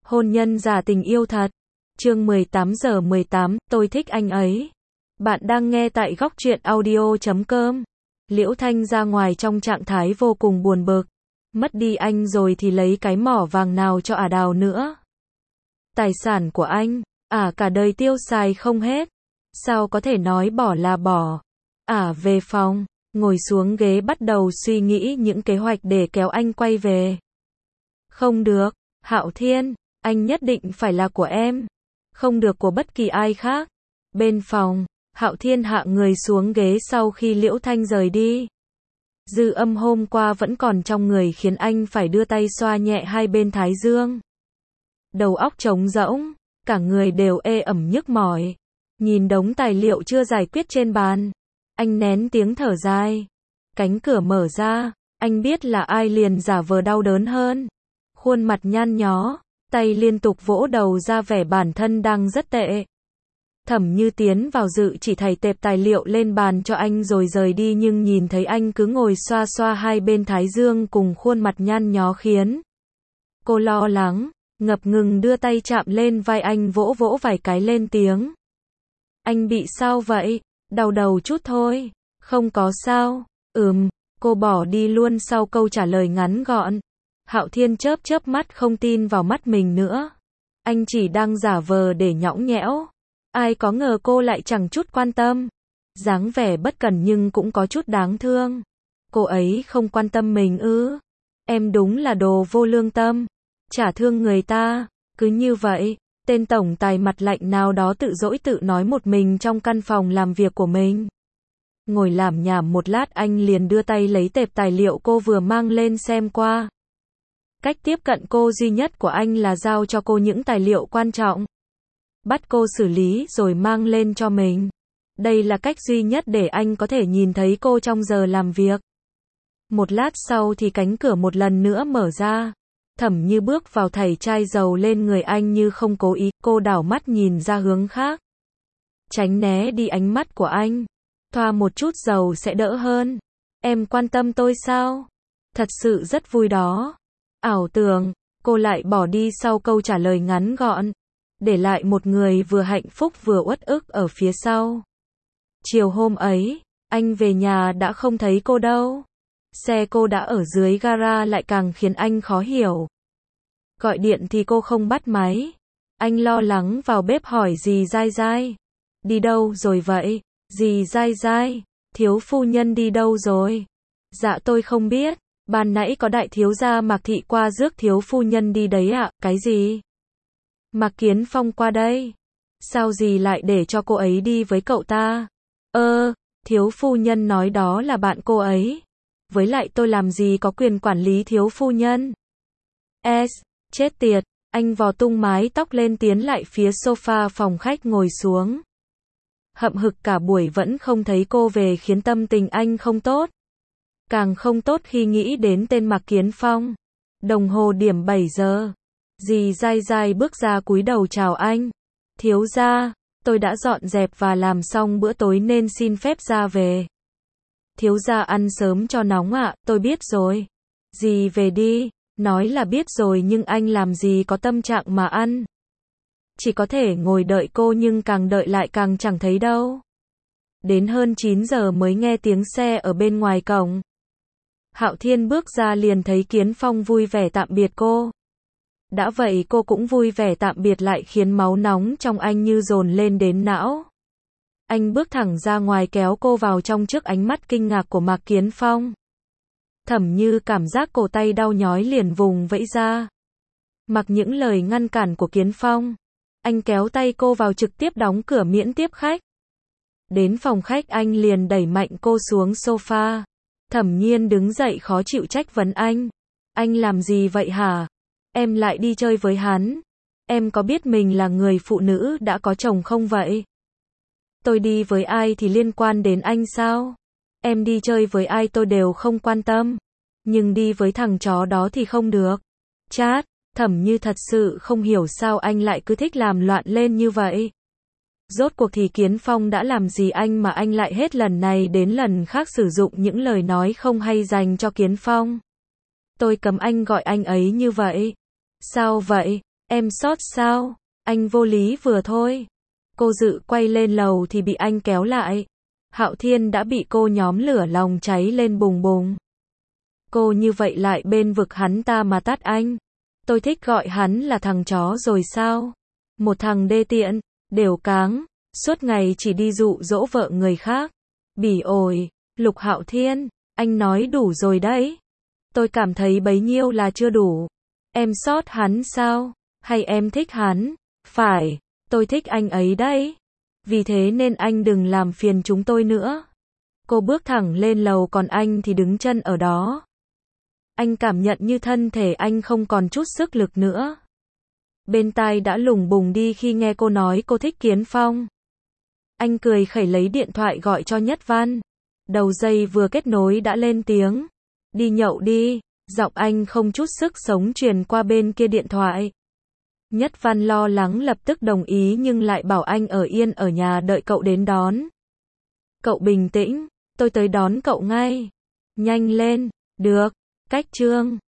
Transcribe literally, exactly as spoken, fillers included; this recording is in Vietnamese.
Hôn nhân giả tình yêu thật. Chương mười tám giờ mười tám, tôi thích anh ấy. Bạn đang nghe tại góc truyện audio chấm com. Liễu Thanh ra ngoài trong trạng thái vô cùng buồn bực. Mất đi anh rồi thì lấy cái mỏ vàng nào cho ả đào nữa. Tài sản của anh, ả cả đời tiêu xài không hết. Sao có thể nói bỏ là bỏ. Ả về phòng, ngồi xuống ghế bắt đầu suy nghĩ những kế hoạch để kéo anh quay về. Không được, Hạo Thiên, anh nhất định phải là của em. Không được của bất kỳ ai khác. Bên phòng, Hạo Thiên hạ người xuống ghế sau khi Liễu Thanh rời đi. Dư âm hôm qua vẫn còn trong người khiến anh phải đưa tay xoa nhẹ hai bên thái dương. Đầu óc trống rỗng, cả người đều ê ẩm nhức mỏi. Nhìn đống tài liệu chưa giải quyết trên bàn, anh nén tiếng thở dài. Cánh cửa mở ra, anh biết là ai liền giả vờ đau đớn hơn. Khuôn mặt nhăn nhó, tay liên tục vỗ đầu ra vẻ bản thân đang rất tệ. Thẩm Như tiến vào dự chỉ thầy tệp tài liệu lên bàn cho anh rồi rời đi, nhưng nhìn thấy anh cứ ngồi xoa xoa hai bên thái dương cùng khuôn mặt nhăn nhó khiến cô lo lắng, ngập ngừng đưa tay chạm lên vai anh vỗ vỗ vài cái lên tiếng. Anh bị sao vậy? Đau đầu chút thôi. Không có sao. Ừm, cô bỏ đi luôn sau câu trả lời ngắn gọn. Hạo Thiên chớp chớp mắt không tin vào mắt mình nữa. Anh chỉ đang giả vờ để nhõng nhẽo. Ai có ngờ cô lại chẳng chút quan tâm. Dáng vẻ bất cẩn nhưng cũng có chút đáng thương. Cô ấy không quan tâm mình ư? Em đúng là đồ vô lương tâm. Chả thương người ta. Cứ như vậy, tên tổng tài mặt lạnh nào đó tự dỗi tự nói một mình trong căn phòng làm việc của mình. Ngồi làm nhảm một lát anh liền đưa tay lấy tệp tài liệu cô vừa mang lên xem qua. Cách tiếp cận cô duy nhất của anh là giao cho cô những tài liệu quan trọng. Bắt cô xử lý rồi mang lên cho mình. Đây là cách duy nhất để anh có thể nhìn thấy cô trong giờ làm việc. Một lát sau thì cánh cửa một lần nữa mở ra. Thẩm Như bước vào thảy chai dầu lên người anh như không cố ý, cô đảo mắt nhìn ra hướng khác. Tránh né đi ánh mắt của anh. Thoa một chút dầu sẽ đỡ hơn. Em quan tâm tôi sao? Thật sự rất vui đó. Ảo tưởng, cô lại bỏ đi sau câu trả lời ngắn gọn. Để lại một người vừa hạnh phúc vừa uất ức ở phía sau. Chiều hôm ấy, anh về nhà đã không thấy cô đâu. Xe cô đã ở dưới gara lại càng khiến anh khó hiểu. Gọi điện thì cô không bắt máy. Anh lo lắng vào bếp hỏi dì Giai Giai. Đi đâu rồi vậy? Dì Giai Giai, thiếu phu nhân đi đâu rồi? Dạ tôi không biết. Ban nãy có đại thiếu gia Mạc Thị qua rước thiếu phu nhân đi đấy ạ. Cái gì? Mạc Kiến Phong qua đây. Sao dì lại để cho cô ấy đi với cậu ta? Ơ, thiếu phu nhân nói đó là bạn cô ấy. Với lại tôi làm gì có quyền quản lý thiếu phu nhân. S, chết tiệt, anh vò tung mái tóc lên tiến lại phía sofa phòng khách ngồi xuống. Hậm hực cả buổi vẫn không thấy cô về khiến tâm tình anh không tốt. Càng không tốt khi nghĩ đến tên Mạc Kiến Phong. Đồng hồ điểm bảy giờ. Dì Giai Giai bước ra cúi đầu chào anh. Thiếu gia, tôi đã dọn dẹp và làm xong bữa tối nên xin phép ra về. Thiếu gia ăn sớm cho nóng ạ, à, tôi biết rồi. Dì về đi, nói là biết rồi nhưng anh làm gì có tâm trạng mà ăn. Chỉ có thể ngồi đợi cô nhưng càng đợi lại càng chẳng thấy đâu. Đến hơn chín giờ mới nghe tiếng xe ở bên ngoài cổng. Hạo Thiên bước ra liền thấy Kiến Phong vui vẻ tạm biệt cô. Đã vậy cô cũng vui vẻ tạm biệt lại khiến máu nóng trong anh như dồn lên đến não. Anh bước thẳng ra ngoài kéo cô vào trong trước ánh mắt kinh ngạc của Mạc Kiến Phong. Thẩm Như cảm giác cổ tay đau nhói liền vùng vẫy ra. Mặc những lời ngăn cản của Kiến Phong, anh kéo tay cô vào trực tiếp đóng cửa miễn tiếp khách. Đến phòng khách anh liền đẩy mạnh cô xuống sofa. Thẩm Nhiên đứng dậy khó chịu trách vấn anh. Anh làm gì vậy hả? Em lại đi chơi với hắn. Em có biết mình là người phụ nữ đã có chồng không vậy? Tôi đi với ai thì liên quan đến anh sao? Em đi chơi với ai tôi đều không quan tâm. Nhưng đi với thằng chó đó thì không được. Chát, Thẩm Như thật sự không hiểu sao anh lại cứ thích làm loạn lên như vậy. Rốt cuộc thì Kiến Phong đã làm gì anh mà anh lại hết lần này đến lần khác sử dụng những lời nói không hay dành cho Kiến Phong. Tôi cấm anh gọi anh ấy như vậy. Sao vậy? Em sốt sao? Anh vô lý vừa thôi. Cô dự quay lên lầu thì bị anh kéo lại. Hạo Thiên đã bị cô nhóm lửa lòng cháy lên bùng bùng. Cô như vậy lại bên vực hắn ta mà tát anh. Tôi thích gọi hắn là thằng chó rồi sao? Một thằng đê tiện, đều cáng, suốt ngày chỉ đi dụ dỗ vợ người khác. Bỉ ổi, Lục Hạo Thiên, anh nói đủ rồi đấy. Tôi cảm thấy bấy nhiêu là chưa đủ. Em sót hắn sao? Hay em thích hắn? Phải, tôi thích anh ấy đấy. Vì thế nên anh đừng làm phiền chúng tôi nữa. Cô bước thẳng lên lầu còn anh thì đứng chân ở đó. Anh cảm nhận như thân thể anh không còn chút sức lực nữa. Bên tai đã lủng bùng đi khi nghe cô nói cô thích Kiến Phong. Anh cười khẩy lấy điện thoại gọi cho Nhất Văn. Đầu dây vừa kết nối đã lên tiếng. Đi nhậu đi, giọng anh không chút sức sống truyền qua bên kia điện thoại. Nhất Văn lo lắng lập tức đồng ý nhưng lại bảo anh ở yên ở nhà đợi cậu đến đón. Cậu bình tĩnh, tôi tới đón cậu ngay. Nhanh lên, được, cách Trương.